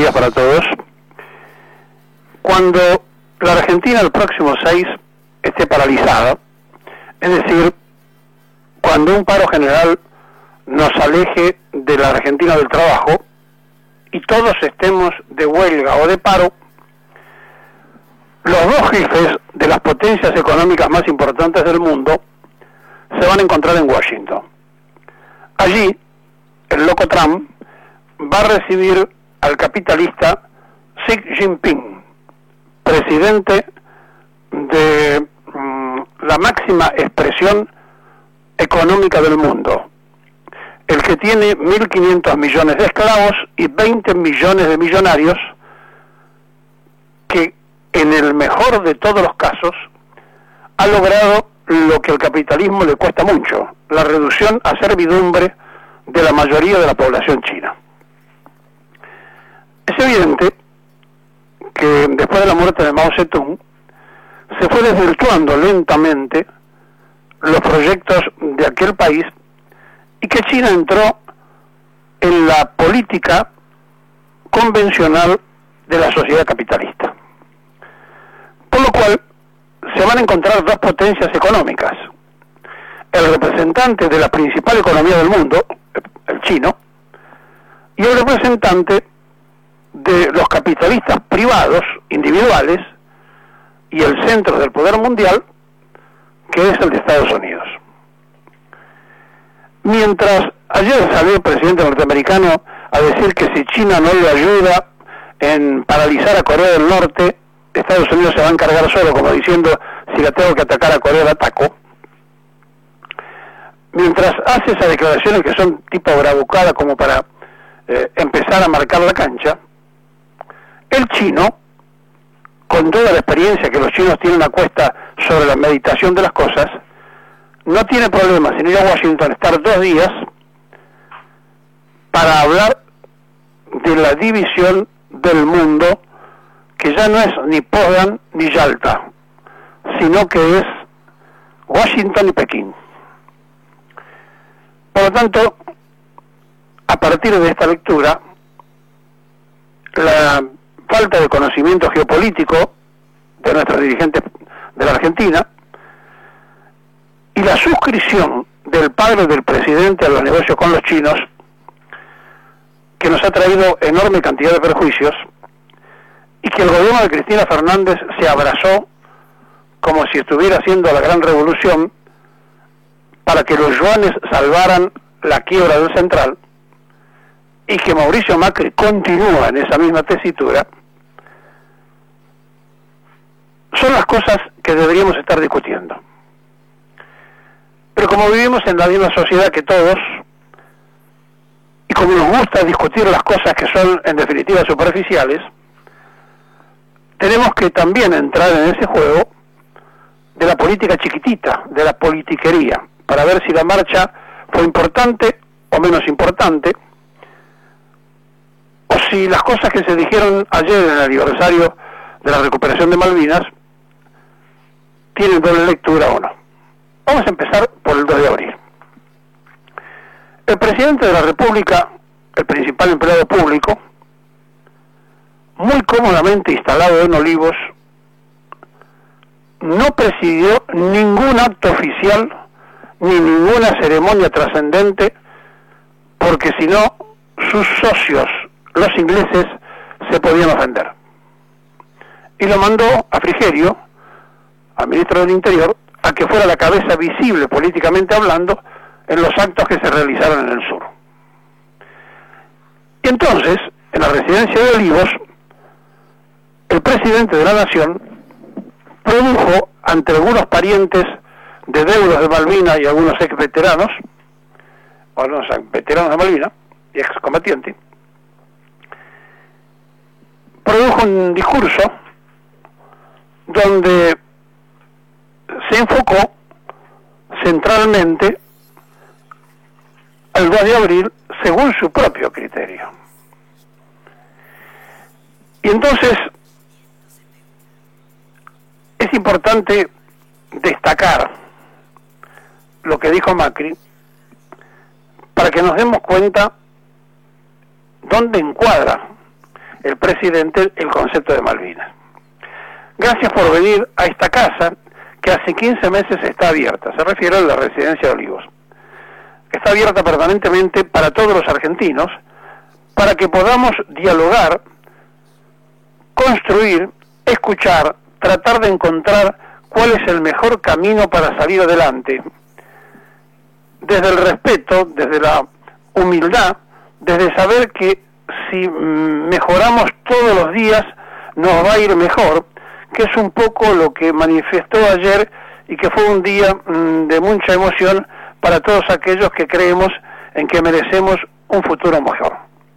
días para todos. Cuando la Argentina el próximo 6 esté paralizada, es decir, cuando un paro general nos aleje de la Argentina del trabajo y todos estemos de huelga o de paro, los dos jefes de las potencias económicas más importantes del mundo se van a encontrar en Washington. Allí, el loco Trump va a recibir al capitalista Xi Jinping, presidente de la máxima expresión económica del mundo, el que tiene 1.500 millones de esclavos y 20 millones de millonarios, que en el mejor de todos los casos ha logrado lo que al capitalismo le cuesta mucho, la reducción a servidumbre de la mayoría de la población china. Es evidente que después de la muerte de Mao Zedong se fue desvirtuando lentamente los proyectos de aquel país y que China entró en la política convencional de la sociedad capitalista. Por lo cual se van a encontrar dos potencias económicas: el representante de la principal economía del mundo, el chino, y el representante de los capitalistas privados, individuales, y el centro del poder mundial, que es el de Estados Unidos. Mientras ayer salió el presidente norteamericano a decir que si China no le ayuda en paralizar a Corea del Norte, Estados Unidos se va a encargar solo, como diciendo, si la tengo que atacar a Corea, la ataco. Mientras hace esas declaraciones que son tipo bravucada como para empezar a marcar la cancha, el chino, con toda la experiencia que los chinos tienen a cuesta sobre la meditación de las cosas, no tiene problemas en ir a Washington, estar 2 días para hablar de la división del mundo, que ya no es ni Potsdam ni Yalta, sino que es Washington y Pekín. Por lo tanto, a partir de esta lectura, la falta de conocimiento geopolítico de nuestros dirigentes de la Argentina y la suscripción del padre del presidente a los negocios con los chinos, que nos ha traído enorme cantidad de perjuicios, y que el gobierno de Cristina Fernández se abrazó como si estuviera haciendo la gran revolución para que los yuanes salvaran la quiebra del central, y que Mauricio Macri continúa en esa misma tesitura, son las cosas que deberíamos estar discutiendo. Pero como vivimos en la misma sociedad que todos, y como nos gusta discutir las cosas que son en definitiva superficiales, tenemos que también entrar en ese juego de la política chiquitita, de la politiquería, para ver si la marcha fue importante o menos importante, o si las cosas que se dijeron ayer en el aniversario de la recuperación de Malvinas tienen doble lectura o no. Vamos a empezar por el 2 de abril. El presidente de la República, el principal empleado público, muy cómodamente instalado en Olivos, no presidió ningún acto oficial ni ninguna ceremonia trascendente, porque si no, sus socios, los ingleses, se podían ofender. Y lo mandó a Frigerio, al ministro del Interior, a que fuera la cabeza visible, políticamente hablando, en los actos que se realizaron en el sur. Y entonces, en la residencia de Olivos, el presidente de la Nación produjo ante algunos parientes de deudos de Malvinas y algunos ex veteranos, o algunos veteranos de Malvinas y excombatientes, produjo un discurso donde se enfocó centralmente al 2 de abril según su propio criterio. Y entonces es importante destacar lo que dijo Macri para que nos demos cuenta dónde encuadra el presidente el concepto de Malvinas. Gracias por venir a esta casa que hace 15 meses está abierta, se refiere a la residencia de Olivos. Está abierta permanentemente para todos los argentinos, para que podamos dialogar, construir, escuchar, tratar de encontrar cuál es el mejor camino para salir adelante, desde el respeto, desde la humildad, desde saber que si mejoramos todos los días nos va a ir mejor, que es un poco lo que manifestó ayer y que fue un día de mucha emoción para todos aquellos que creemos en que merecemos un futuro mejor.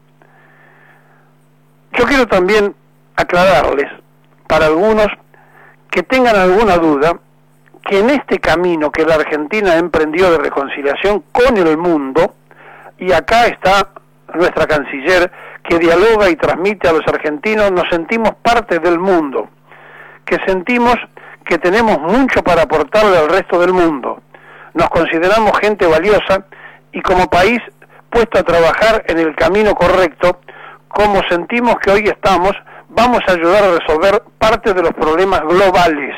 Yo quiero también aclararles, para algunos que tengan alguna duda, que en este camino que la Argentina emprendió de reconciliación con el mundo, y acá está nuestra canciller que dialoga y transmite a los argentinos, nos sentimos parte del mundo, que sentimos que tenemos mucho para aportarle al resto del mundo, nos consideramos gente valiosa y como país puesto a trabajar en el camino correcto, como sentimos que hoy estamos, vamos a ayudar a resolver parte de los problemas globales.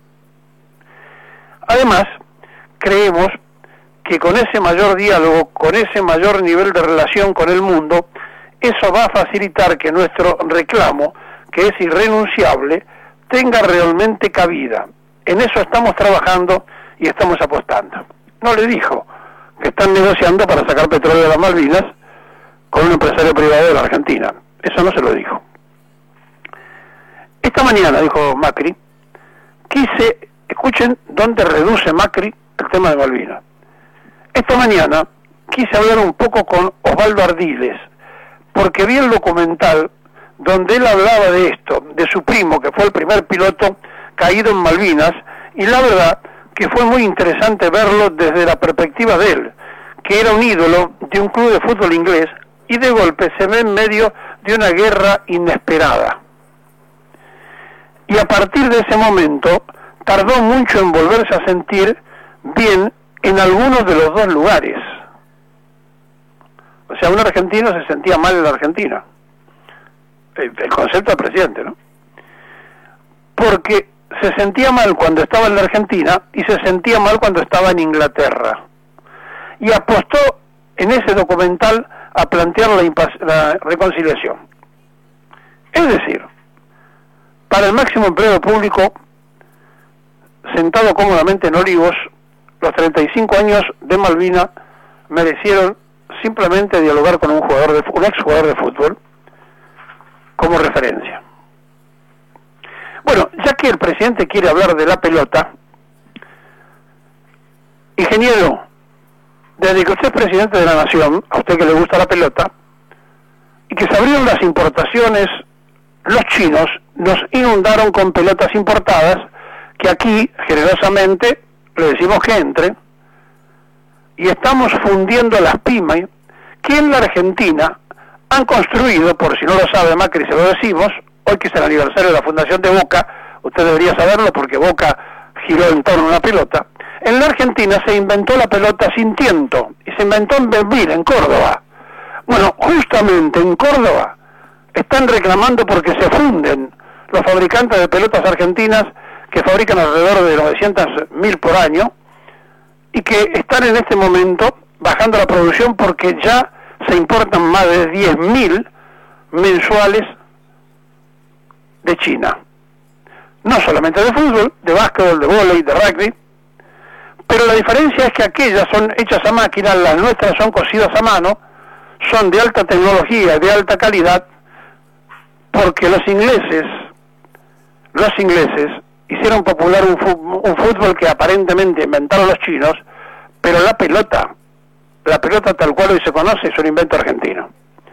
Además, creemos que con ese mayor diálogo, con ese mayor nivel de relación con el mundo, eso va a facilitar que nuestro reclamo, que es irrenunciable, tenga realmente cabida. En eso estamos trabajando y estamos apostando. No le dijo que están negociando para sacar petróleo de las Malvinas con un empresario privado de la Argentina. Eso no se lo dijo. Esta mañana, dijo Macri, escuchen dónde reduce Macri el tema de Malvinas. Esta mañana quise hablar un poco con Osvaldo Ardiles, porque vi el documental donde él hablaba de esto, de su primo, que fue el primer piloto caído en Malvinas, y la verdad que fue muy interesante verlo desde la perspectiva de él, que era un ídolo de un club de fútbol inglés, y de golpe se ve en medio de una guerra inesperada. Y a partir de ese momento, tardó mucho en volverse a sentir bien en algunos de los dos lugares. O sea, un argentino se sentía mal en la Argentina. El concepto del presidente, ¿no? Porque se sentía mal cuando estaba en la Argentina y se sentía mal cuando estaba en Inglaterra. Y apostó en ese documental a plantear la reconciliación. Es decir, para el máximo empleado público, sentado cómodamente en Olivos, los 35 años de Malvinas merecieron simplemente dialogar con un exjugador de fútbol como referencia. Bueno, ya que el presidente quiere hablar de la pelota, ingeniero, desde que usted es presidente de la Nación, a usted que le gusta la pelota, y que se abrieron las importaciones, los chinos nos inundaron con pelotas importadas, que aquí, generosamente, le decimos que entre, y estamos fundiendo las pymes, que en la Argentina han construido, por si no lo sabe Macri, se lo decimos, hoy que es el aniversario de la fundación de Boca, usted debería saberlo porque Boca giró en torno a una pelota. En la Argentina se inventó la pelota sin tiento, y se inventó en Belville, en Córdoba. Bueno, justamente en Córdoba están reclamando porque se funden los fabricantes de pelotas argentinas que fabrican alrededor de 900.000 por año, y que están en este momento bajando la producción porque ya se importan más de 10.000 mensuales de China. No solamente de fútbol, de básquetbol, de vóley, de rugby, pero la diferencia es que aquellas son hechas a máquina, las nuestras son cosidas a mano, son de alta tecnología, de alta calidad, porque los ingleses hicieron popular un fútbol que aparentemente inventaron los chinos, pero la pelota tal cual hoy se conoce es un invento argentino.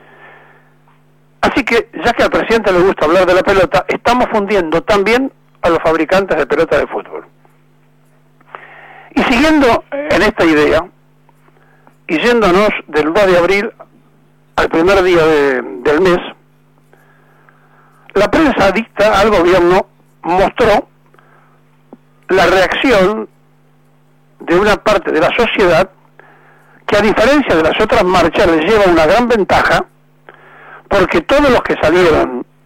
Así que, ya que al presidente le gusta hablar de la pelota, estamos fundiendo también a los fabricantes de pelotas de fútbol. Y siguiendo en esta idea, y yéndonos del 2 de abril al primer día del mes, la prensa adicta al gobierno mostró la reacción de una parte de la sociedad que, a diferencia de las otras marchas, les lleva una gran ventaja, porque todos los que salieron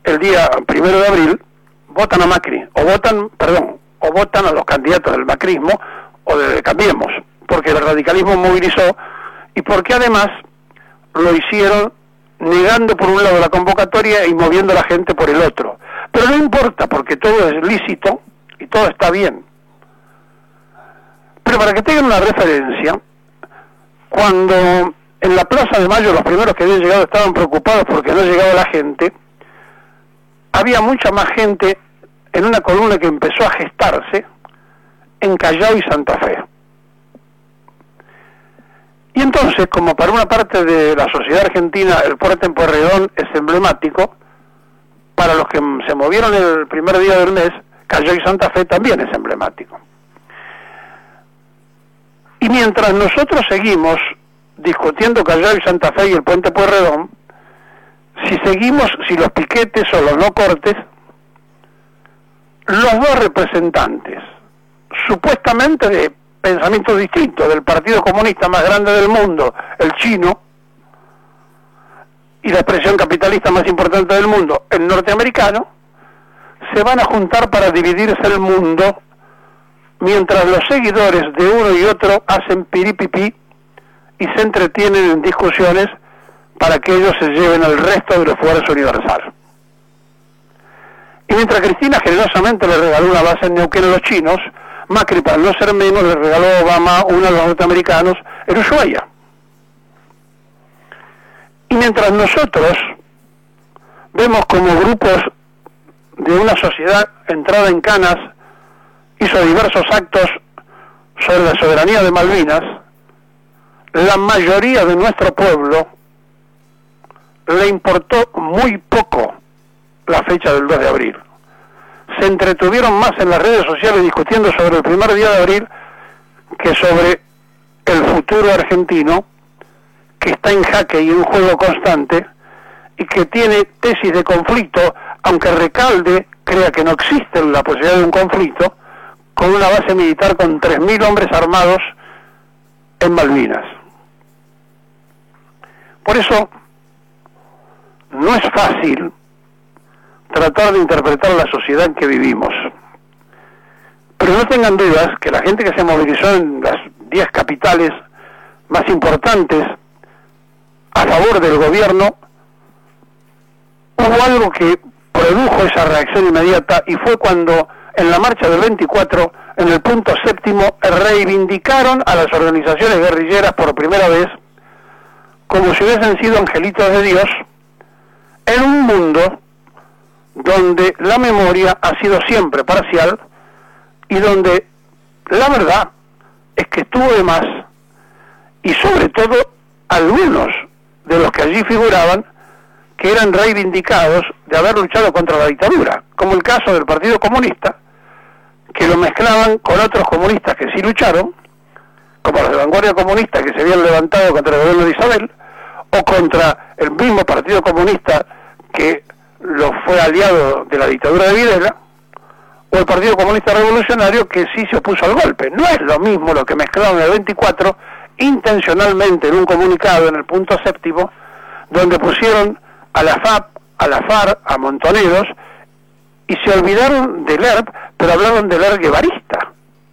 el día 1 de abril, votan a Macri, o votan a los candidatos del macrismo o de Cambiemos, porque el radicalismo movilizó y porque además lo hicieron negando por un lado la convocatoria y moviendo a la gente por el otro. Pero no importa, porque todo es lícito y todo está bien. Pero para que tengan una referencia, cuando en la Plaza de Mayo los primeros que habían llegado estaban preocupados porque no llegaba la gente, había mucha más gente en una columna que empezó a gestarse en Callao y Santa Fe. Y entonces, como para una parte de la sociedad argentina el Puerto en Pueyrredón es emblemático, para los que se movieron el primer día del mes, Callao y Santa Fe también es emblemático. Y mientras nosotros seguimos discutiendo Callao y Santa Fe y el Puente Pueyrredón, si los piquetes o los no cortes, los dos representantes, supuestamente de pensamientos distintos, del Partido Comunista más grande del mundo, el chino, y la expresión capitalista más importante del mundo, el norteamericano, se van a juntar para dividirse el mundo, mientras los seguidores de uno y otro hacen piripipí y se entretienen en discusiones para que ellos se lleven el resto del esfuerzo universal. Y mientras Cristina generosamente le regaló una base en Neuquén a los chinos, Macri, para no ser menos, le regaló a Obama una a los norteamericanos en Ushuaia. Y mientras nosotros vemos como grupos de una sociedad entrada en canas hizo diversos actos sobre la soberanía de Malvinas, la mayoría de nuestro pueblo le importó muy poco la fecha del 2 de abril. Se entretuvieron más en las redes sociales discutiendo sobre el primer día de abril que sobre el futuro argentino, que está en jaque y en juego constante, y que tiene tesis de conflicto, aunque Recalde crea que no existe la posibilidad de un conflicto, con una base militar con 3.000 hombres armados en Malvinas. Por eso, no es fácil tratar de interpretar la sociedad en que vivimos. Pero no tengan dudas que la gente que se movilizó en las 10 capitales más importantes a favor del gobierno, hubo algo que produjo esa reacción inmediata, y fue cuando en la marcha del 24, en el punto 7º, reivindicaron a las organizaciones guerrilleras por primera vez como si hubiesen sido angelitos de Dios, en un mundo donde la memoria ha sido siempre parcial y donde la verdad es que estuvo de más, y sobre todo algunos de los que allí figuraban que eran reivindicados de haber luchado contra la dictadura, como el caso del Partido Comunista, que lo mezclaban con otros comunistas que sí lucharon, como los de Vanguardia Comunista que se habían levantado contra el gobierno de Isabel, o contra el mismo Partido Comunista que lo fue aliado de la dictadura de Videla, o el Partido Comunista Revolucionario que sí se opuso al golpe. No es lo mismo lo que mezclaron en el 24 intencionalmente en un comunicado en el punto 7º, donde pusieron a la FAP, a la FARC, a Montoneros, y se olvidaron del ERP, pero hablaron del ERP guevarista.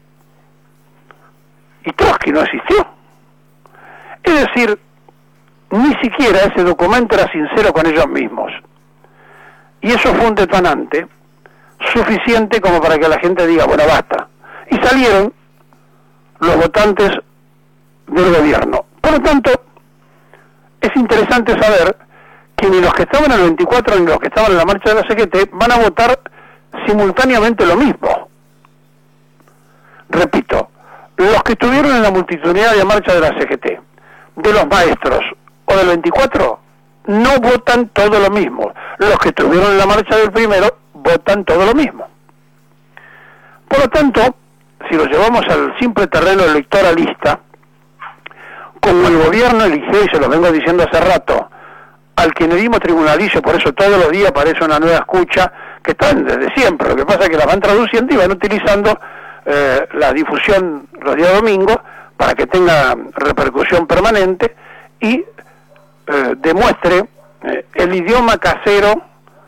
Y Trotsky no existió. Es decir, ni siquiera ese documento era sincero con ellos mismos. Y eso fue un detonante suficiente como para que la gente diga, bueno, basta. Y salieron los votantes del gobierno. Por lo tanto, es interesante saber que ni los que estaban en el 24 ni los que estaban en la marcha de la CGT van a votar simultáneamente lo mismo. Repito, los que estuvieron en la multitudinaria marcha de la CGT, de los maestros o del 24, no votan todo lo mismo. Los que estuvieron en la marcha del primero votan todo lo mismo. Por lo tanto, si lo llevamos al simple terreno electoralista, como el gobierno eligió, y se lo vengo diciendo hace rato, al kirchnerismo tribunalicio, por eso todos los días aparece una nueva escucha, que están desde siempre, lo que pasa es que la van traduciendo y van utilizando la difusión los días domingos para que tenga repercusión permanente y demuestre el idioma casero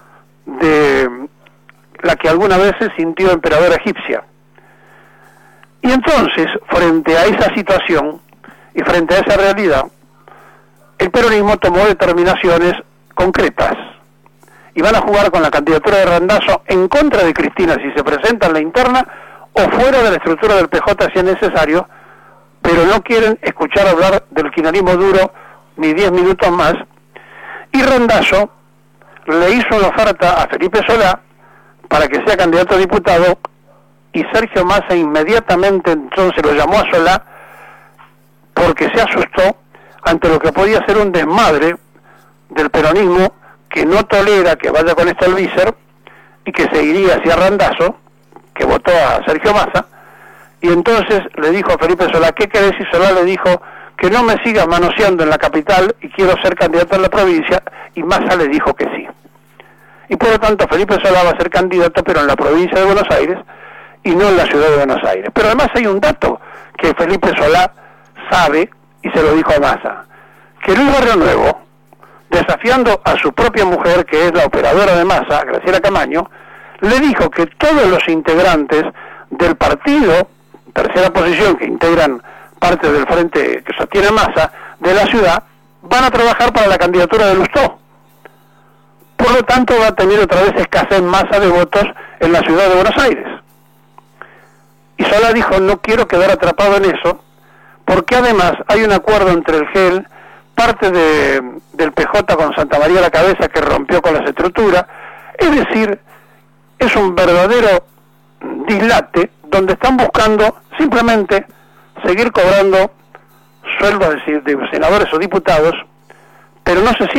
de la que alguna vez se sintió emperadora egipcia. Y entonces, frente a esa situación y frente a esa realidad, el peronismo tomó determinaciones concretas y van a jugar con la candidatura de Randazzo en contra de Cristina si se presenta en la interna o fuera de la estructura del PJ si es necesario, pero no quieren escuchar hablar del kirchnerismo duro ni 10 minutos más. Y Randazzo le hizo una oferta a Felipe Solá para que sea candidato a diputado, y Sergio Massa inmediatamente entonces lo llamó a Solá porque se asustó ante lo que podía ser un desmadre del peronismo que no tolera que vaya con Stolbizer y que seguiría hacia Randazzo, que votó a Sergio Massa, y entonces le dijo a Felipe Solá, ¿qué querés? Y Solá le dijo que no me siga manoseando en la capital y quiero ser candidato en la provincia, y Massa le dijo que sí. Y por lo tanto Felipe Solá va a ser candidato, pero en la provincia de Buenos Aires y no en la ciudad de Buenos Aires. Pero además hay un dato que Felipe Solá sabe y se lo dijo a Massa, que Luis Barrio Nuevo, desafiando a su propia mujer, que es la operadora de Massa, Graciela Camaño, le dijo que todos los integrantes del partido, tercera posición, que integran parte del frente que sostiene Massa, de la ciudad, van a trabajar para la candidatura de Lustó. Por lo tanto, va a tener otra vez escasez Massa de votos en la ciudad de Buenos Aires. Y Solá dijo, no quiero quedar atrapado en eso, porque además hay un acuerdo entre el GEL, parte del PJ con Santa María la Cabeza, que rompió con las estructuras. Es decir, es un verdadero dislate donde están buscando simplemente seguir cobrando sueldos de senadores o diputados, pero no se